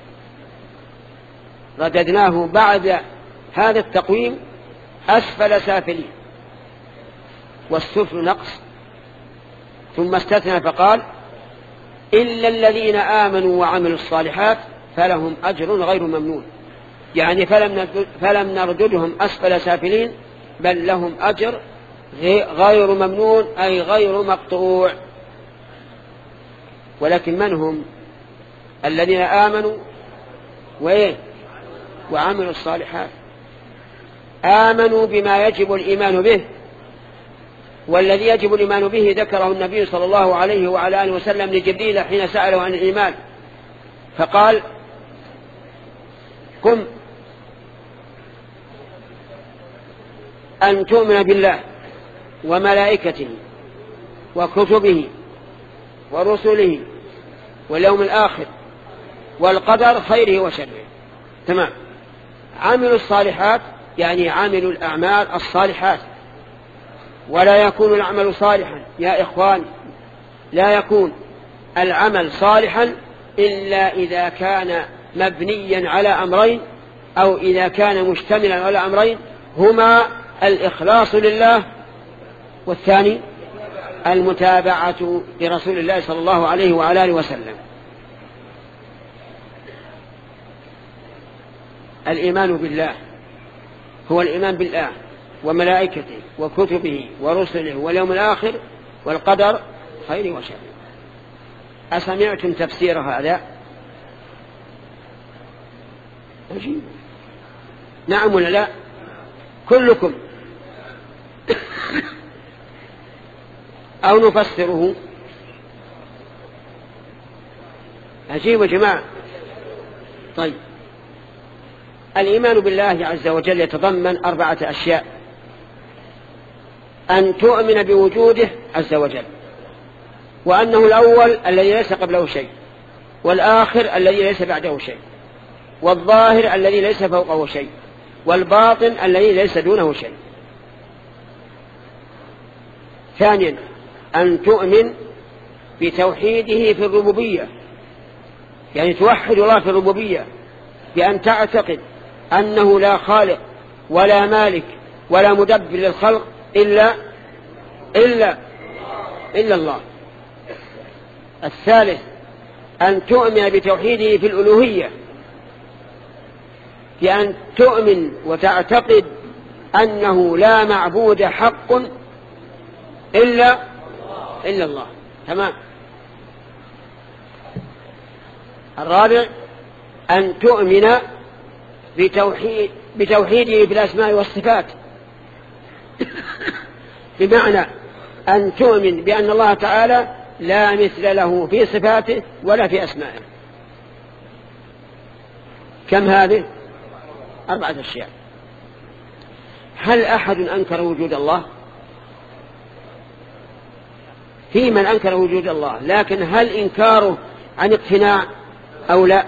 رددناه بعد هذا التقويم أسفل سافلين، والسفل نقص. ثم استثنى فقال إلا الذين آمنوا وعملوا الصالحات فلهم أجر غير ممنون، يعني فلم فلم نرددهم أسفل سافلين بل لهم أجر غير ممنون أي غير مقطوع. ولكن من هم الذين آمنوا وإيه وعملوا الصالحات؟ آمنوا بما يجب الإيمان به، والذي يجب الإيمان به ذكره النبي صلى الله عليه وعلى آله وسلم لجبريل حين سأله عن الإيمان، فقال قم أن تؤمن بالله وملائكته وكتبه ورسله واليوم الآخر والقدر خيره وشره. تمام. عملوا الصالحات يعني عملوا الأعمال الصالحات. ولا يكون العمل صالحا يا إخوان، لا يكون العمل صالحا إلا إذا كان مبنيا على أمرين، أو إذا كان مشتملا على أمرين هما الإخلاص لله، والثاني المتابعة لرسول الله صلى الله عليه وعلى آله وسلم. الإيمان بالله هو الإيمان بالله وملائكته وكتبه ورسله واليوم الآخر والقدر خير وشر. أسمعتم تفسير هذا؟ عجيب. نعم ولا لا؟ كلكم أو نفسره؟ عجيب يا جماعة. طيب، الإيمان بالله عز وجل يتضمن أربعة أشياء: أن تؤمن بوجوده عز وجل، وأنه الأول الذي ليس قبله شيء، والآخر الذي ليس بعده شيء، والظاهر الذي ليس فوقه شيء، والباطن الذي ليس دونه شيء. ثانيا أن تؤمن بتوحيده في الربوبية، يعني توحد الله في الربوبية بأن تعتقد أنه لا خالق ولا مالك ولا مدبر للخلق إلا إلا إلا الله. الثالث أن تؤمن بتوحيده في الألوهية، بأن تؤمن وتعتقد أنه لا معبود حق إلا إلا الله. تمام. الرابع أن تؤمن بتوحيد بتوحيده في الأسماء والصفات، بمعنى أن تؤمن بأن الله تعالى لا مثل له في صفاته ولا في أسمائه. كم هذه؟ أربعة أشياء. هل أحد أنكر وجود الله؟ في من أنكر وجود الله، لكن هل إنكاره عن اقتناع أو لا؟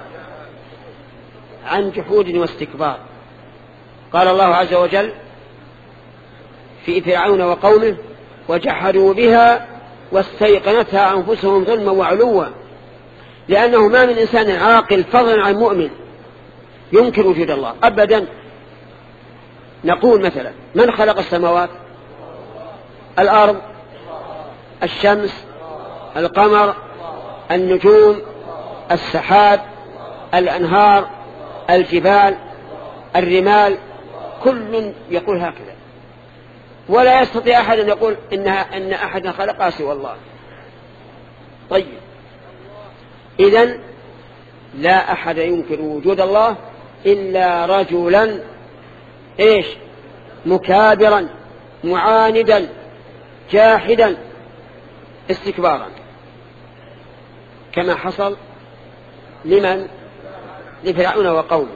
عن جحود واستكبار. قال الله عز وجل في فرعون وقومه: وجحدوا بها واستيقنتها أنفسهم ظلما وعلوا. لأنه ما من إنسان عاقل فضلا عن مؤمن ينكر وجود الله أبدا. نقول مثلا: من خلق السماوات، الأرض، الشمس، القمر، النجوم، السحاب، الأنهار، الجبال، الرمال، كل يقول هكذا، ولا يستطيع أحد أن يقول إنها إن أحدا خلقها سوى الله. طيب، إذن لا أحد ينكر وجود الله إلا رجلا إيش؟ مكابرا معاندا جاحدا استكبارا، كما حصل لمن؟ لفرعون وقومه.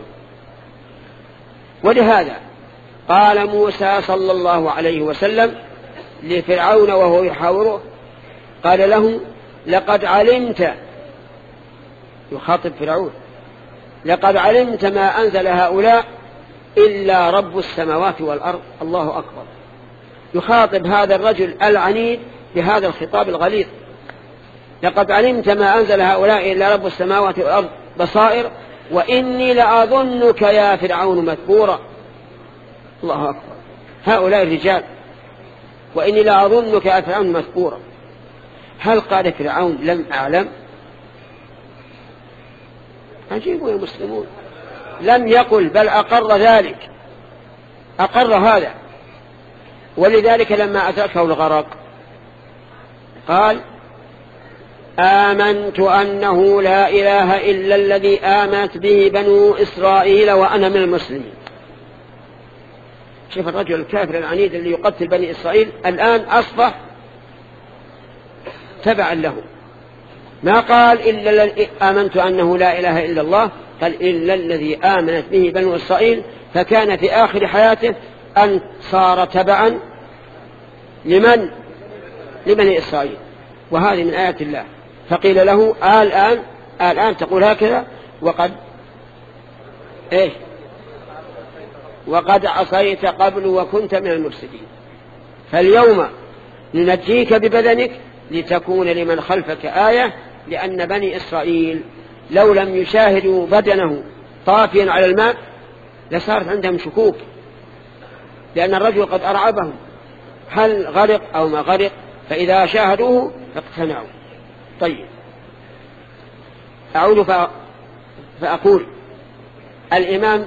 ولهذا قال موسى صلى الله عليه وسلم لفرعون وهو يحاوره، قال له: لقد علمت، يخاطب فرعون، لقد علمت ما أنزل هؤلاء إلا رب السماوات والأرض. الله أكبر. يخاطب هذا الرجل العنيد بهذا الخطاب الغليظ: لقد علمت ما أنزل هؤلاء إلا رب السماوات والأرض بصائر وإني لأظنك يا فرعون مثبورا. الله أكبر. هؤلاء الرجال: وإني لأظنك يا فرعون مثبورا. هل قال فرعون لم أعلم؟ عجيبوا يا مسلمون. لم يقل، بل أقر ذلك، أقر هذا. ولذلك لما أدركه الغرق قال: آمنت أنه لا إله إلا الذي آمنت به بنو إسرائيل وأنا من المسلمين. شوف الرجل الكافر العنيد اللي يقتل بني إسرائيل الآن أصبح تبعا له. ما قال إلا آمنت أنه لا إله إلا الله، قال إلا الذي آمنت به بنو إسرائيل، فكان في آخر حياته أن صار تبعا لمن؟ لبني إسرائيل. وهذه من آيات الله. فقيل له: الآن الآن تقول هكذا وقد إيه وقد عصيت قبل وكنت من المفسدين، فاليوم ننجيك ببدنك لتكون لمن خلفك آية. لأن بني إسرائيل لو لم يشاهدوا بدنه طافيا على الماء لصارت عندهم شكوك، لأن الرجل قد أرعبهم هل غرق أو ما غرق، فإذا شاهدوه اقتنعوا. طيب، أعود فأقول: الإيمان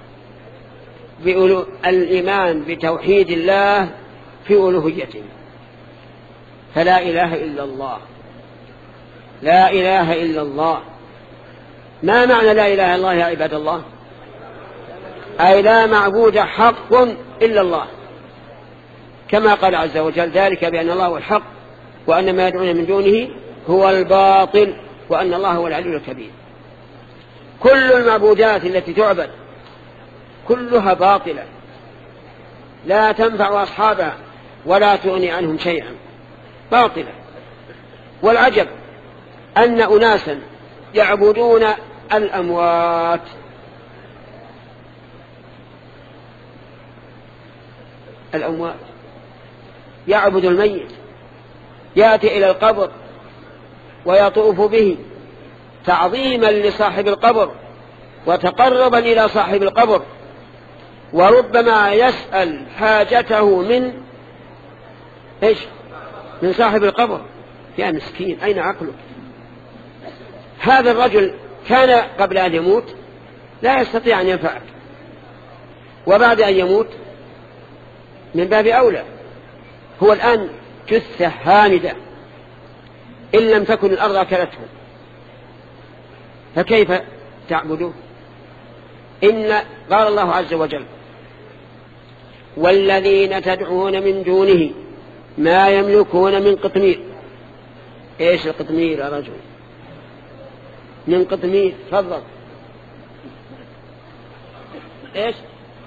الإيمان بتوحيد الله في ألوهيته، فلا إله إلا الله، لا إله إلا الله. ما معنى لا إله إلا الله يا عباد الله؟ أي لا معبود حق إلا الله، كما قال عز وجل: ذلك بأن الله هو الحق وأن ما يدعون من دونه هو الباطل وأن الله هو العلي الكبير. كل المعبودات التي تعبد كلها باطلة، لا تنفع أصحابها ولا تغني عنهم شيئا، باطلة. والعجب أن أناسا يعبدون الأموات، الأموات يعبد الميت، يأتي إلى القبر ويطوف به تعظيما لصاحب القبر وتقربا إلى صاحب القبر، وربما يسأل حاجته من إيش؟ من صاحب القبر. يا مسكين، أين عقلك؟ هذا الرجل كان قبل أن يموت لا يستطيع أن ينفعك، وبعد أن يموت من باب أولى. هو الآن جثة هامدة إن لم تكن الأرض أكلته، فكيف تعبدوه؟ إن قال الله عز وجل: والذين تدعون من دونه ما يملكون من قطمير. إيش القطمير يا رجل؟ من قطمير. تفضل. إيش؟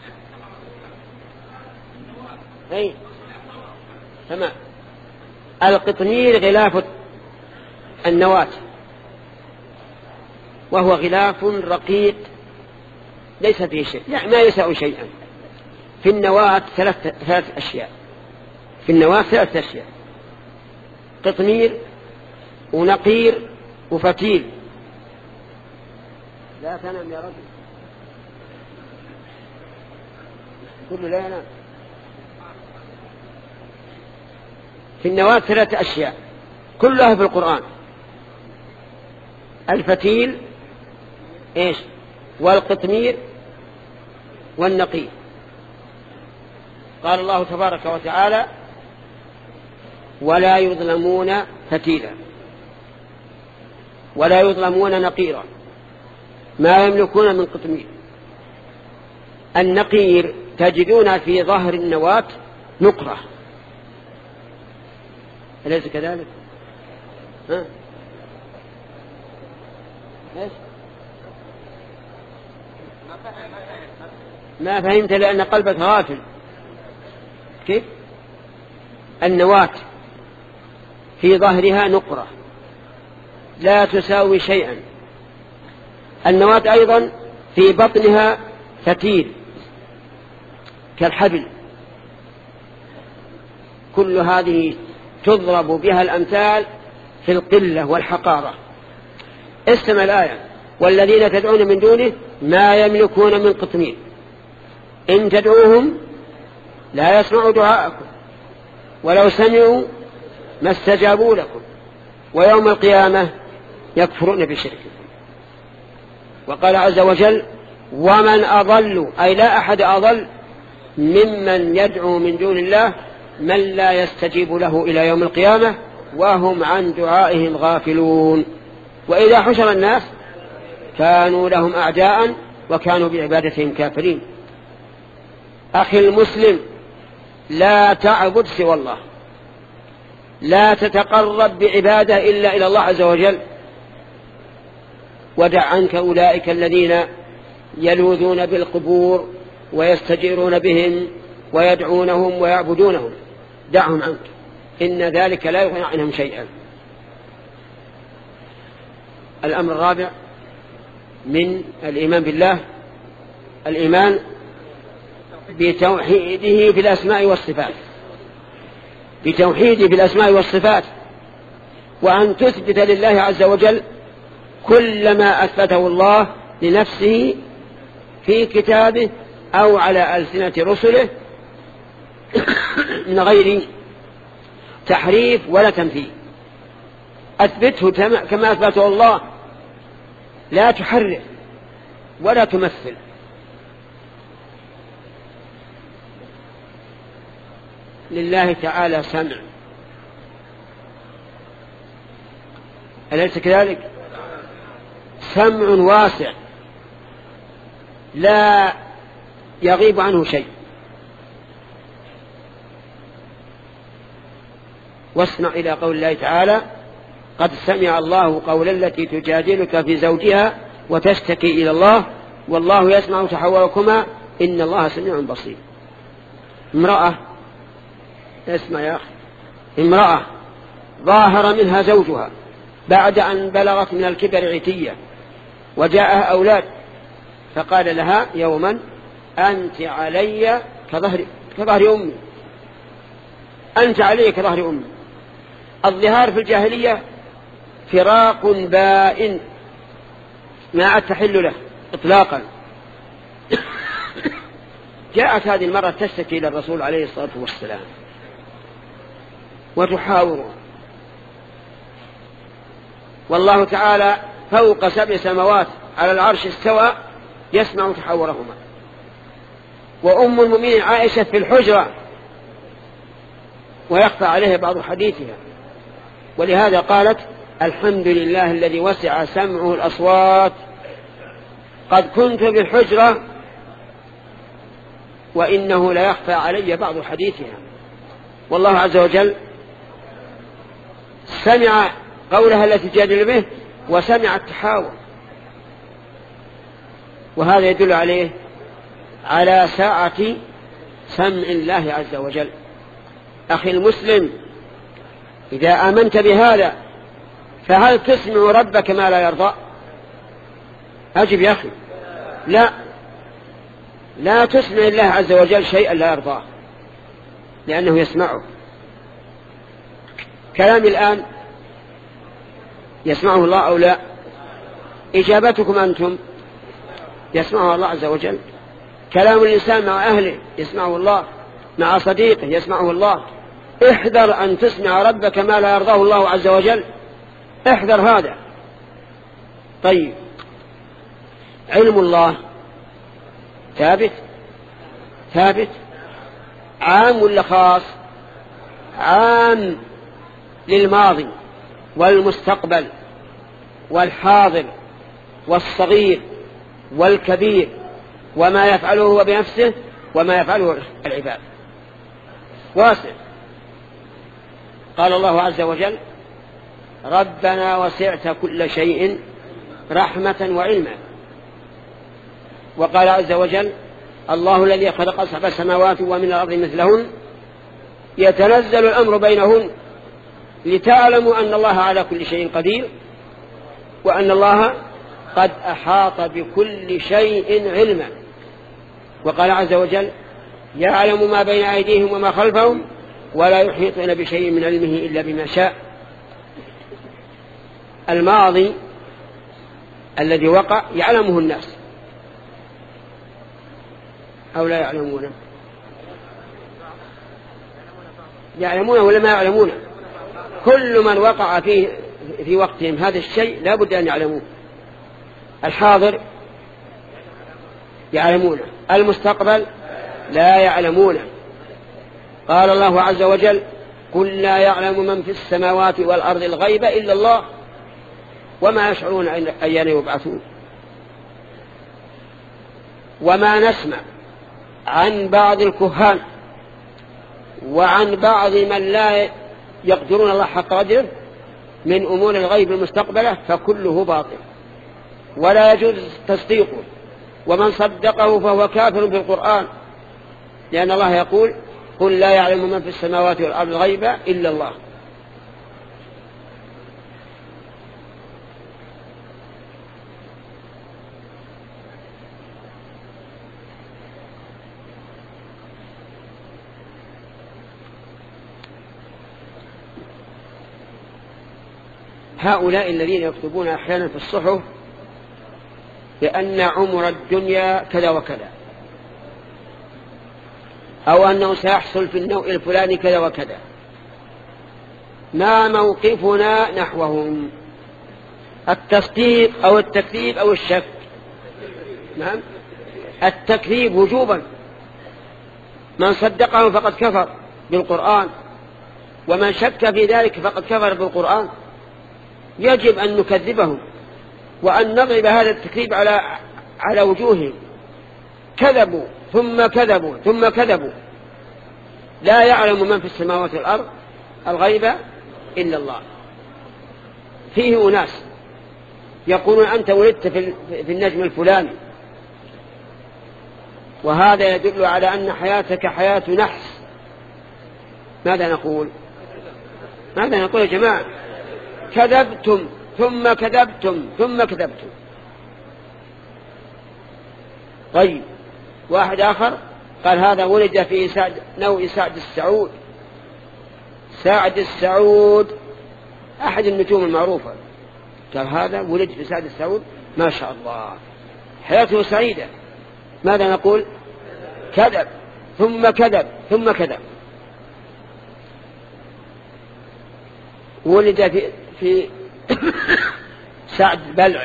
أي تمام. القطمير غلاف النواة، وهو غلاف رقيق ليس فيه شيء، يعني ما يسع شيئا. في النواة ثلاث ثلاث أشياء، في النواة ثلاث أشياء: قطمير ونقير وفتيل. لا تنام يا رجل، كل لا ينام. في النواة ثلاث أشياء كلها في القرآن: الفتيل إيش؟ والقطمير والنقير. قال الله تبارك وتعالى: ولا يظلمون فتيلا ولا يظلمون نقيرا، ما يملكون من قطمير. النقير تجدون في ظهر النواة نقرة، أليس كذلك؟ ها؟ إيش؟ ما فهمت لأن قلبك غافل. كيف؟ النواة في ظهرها نقرة لا تساوي شيئا. النواة أيضا في بطنها فتيل كالحبل. كل هذه تضرب بها الأمثال في القلة والحقارة. اسمع الآية: والذين تدعون من دونه ما يملكون من قطمير إن تدعوهم لا يسمعوا دعاءكم ولو سمعوا ما استجابوا لكم ويوم القيامة يكفرون بشرككم. وقال عز وجل: ومن أضل، أي لا أحد أضل ممن يدعو من دون الله من لا يستجيب له إلى يوم القيامة وهم عن دعائهم غافلون. وإذا حشر الناس كانوا لهم أعداء وكانوا بعبادتهم كافرين. أخي المسلم، لا تعبد سوى الله، لا تتقرب بعبادة إلا إلى الله عز وجل. ودع عنك أولئك الذين يلوذون بالقبور ويستجيرون بهم ويدعونهم ويعبدونهم، دعهم عنك، إن ذلك لا يغني عنهم شيئا. الأمر الرابع من الإيمان بالله الإيمان بتوحيده في الأسماء والصفات، بتوحيده في الأسماء والصفات، وأن تثبت لله عز وجل كل ما أثبته الله لنفسه في كتابه أو على ألسنة رسله من غير تحريف ولا تمثيل. أثبته كما أثبته الله، لا تحرف ولا تمثل. لله تعالى سمع، أليس كذلك؟ سمع واسع لا يغيب عنه شيء. واسمع إلى قول الله تعالى: قد سمع الله قول التي تجادلك في زوجها وتشتكي إلى الله والله يسمع تحاوركما إن الله سميع بصير. امرأة، اسمع يا أخي، امرأة ظاهر منها زوجها بعد أن بلغت من الكبر عتية وجاءها أولاد، فقال لها يوما: أنت علي كظهر, كظهر أمي، أنت علي كظهر أمي. الظهار في الجاهلية فراق بائن ما عاد تحل له إطلاقا. جاءت هذه المرأة تشتكي إلى الرسول عليه الصلاة والسلام وتحاوره، والله تعالى فوق سبع سماوات على العرش استوى يسمع تحاورهما. وأم المؤمنين عائشة في الحجرة ويخفى عليها بعض حديثها، ولهذا قالت: الحمد لله الذي وسع سمعه الأصوات، قد كنت بالحجرة وإنه لا يخفى علي بعض حديثها. والله عز وجل سمع قولها التي تجادل به وسمع التحاور، وهذا يدل عليه على ساعة سمع الله عز وجل. أخي المسلم، إذا آمنت بهذا فهل تسمع ربك ما لا يرضى؟ أجب يا أخي، لا، لا تسمع الله عز وجل شيئا لا يرضاه لأنه يسمعه. كلامي الآن يسمعه الله أو لا؟ إجابتكم أنتم يسمعه الله عز وجل. كلام الإنسان مع أهله يسمعه الله، مع صديقه يسمعه الله. احذر أن تسمع ربك ما لا يرضاه الله عز وجل، احذر هذا. طيب، علم الله ثابت ثابت عام ولا خاص؟ عام للماضي والمستقبل والحاضر والصغير والكبير، وما يفعله هو بنفسه وما يفعله العباد، واسع. قال الله عز وجل: ربنا وسعت كل شيء رحمة وعلما. وقال عز وجل: الله الذي خلق سبع سماوات ومن الأرض مثلهن يتنزل الأمر بينهن لتعلموا أن الله على كل شيء قدير وأن الله قد أحاط بكل شيء علما. وقال عز وجل: يعلم ما بين أيديهم وما خلفهم ولا يحيطون بشيء من علمه إلا بما شاء. الماضي الذي وقع يعلمه الناس أو لا يعلمونه؟ يعلمونه ولا ما يعلمونه؟ كل من وقع فيه في وقتهم هذا الشيء لا بد أن يعلموه. الحاضر يعلمونه، المستقبل لا يعلمونه. قال الله عز وجل: قل لا يعلم من في السماوات والأرض الغيب إلا الله وما يشعرون أيان يبعثون. وما نسمع عن بعض الكهان وعن بعض من لا يقدرون الله حق قدره من أمور الغيب المستقبلة فكله باطل ولا يجوز تصديقه، ومن صدقه فهو كافر بالقرآن، لأن الله يقول: قل لا يعلم من في السماوات والأرض الغيب إلا الله. هؤلاء الذين يكتبون أحيانا في الصحف بأن عمر الدنيا كذا وكذا، أو أنه سيحصل في النوع الفلاني كذا وكذا، ما موقفنا نحوهم؟ التصديق أو التكذيب أو الشك؟ نعم، التكذيب وجوبا. من صدقه فقد كفر بالقرآن، ومن شك في ذلك فقد كفر بالقرآن. يجب أن نكذبهم وأن نضرب هذا التكذيب على على وجوههم. كذبوا ثم كذبوا ثم كذبوا. لا يعلم من في السماوات والأرض الغيب إلا الله. فيه أناس يقولون: أنت ولدت في النجم الفلاني، وهذا يدل على أن حياتك حياة نحس. ماذا نقول؟ ماذا نقول يا جماعة؟ كذبتم ثم كذبتم ثم كذبتم. طيب، واحد آخر قال: هذا ولد في سعد نوع سعد السعود. سعد السعود أحد النجوم المعروفة. قال: هذا ولد في سعد السعود، ما شاء الله حياته سعيدة. ماذا نقول؟ كذب ثم كذب ثم كذب. ولد في في سعد بلع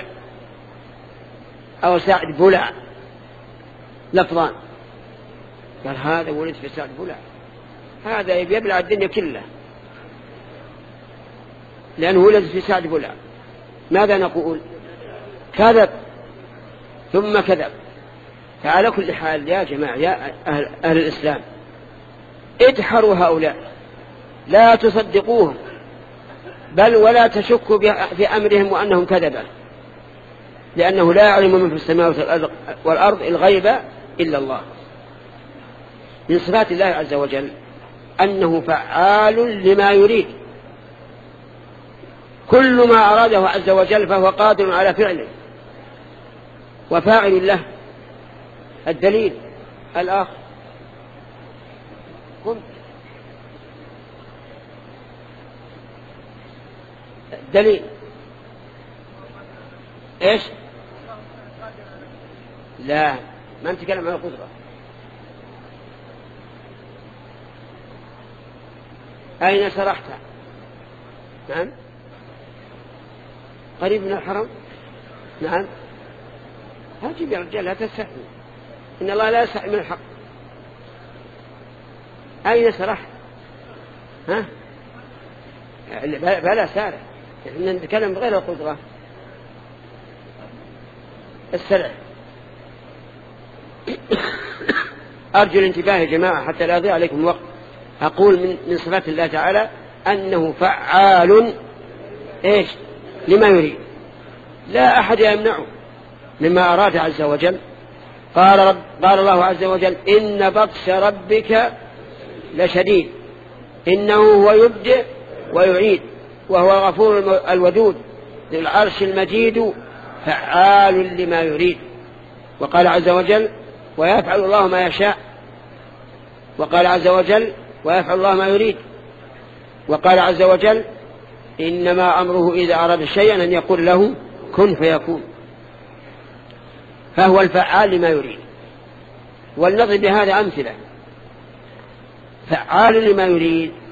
أو سعد بلع، لفظان. قال: هذا ولد في سعد بلع، هذا يبلع الدنيا كلها لأنه ولد في سعد بلع. ماذا نقول؟ كذب ثم كذب. فعلى كل حال يا جماعة، يا أهل, أهل الإسلام، ادحروا هؤلاء، لا تصدقوهم، بل ولا تشكوا في أمرهم وأنهم كذبا، لأنه لا يعلم من في السماوات والأرض الغيب إلا الله. من صفات الله عز وجل أنه فعال لما يريد. كل ما أراده عز وجل فهو قادر على فعله وفاعل له. الدليل الآخر: قم دليل إيش؟ لا، ما نتكلم عن القدرة. أين سرحت؟ نعم، قريب من الحرم. نعم، هاتي يا رجال، لا تستحي، إن الله لا يستحي من الحق. أين سرحت؟ ها؟ بلا سارح، إحنا نتكلم بغير القدرة. السرع. أرجو الانتباه يا جماعة حتى لا يضيع عليكم الوقت. أقول من, من صفات الله تعالى أنه فعال إيش لما يريد، لا أحد يمنعه مما أراد عز وجل. قال, رب قال الله عز وجل إن بطش ربك لشديد إنه هو يبدئ ويعيد وهو الغفور الودود ذو العرش المجيد فعال لما يريد. وقال عز وجل ويفعل الله ما يشاء. وقال عز وجل ويفعل الله ما يريد. وقال عز وجل إنما أمره إذا أراد شيئا أن يقول له كن فيكون. فهو الفعال لما يريد. ولنضرب بهذا أمثلة. فعال لما يريد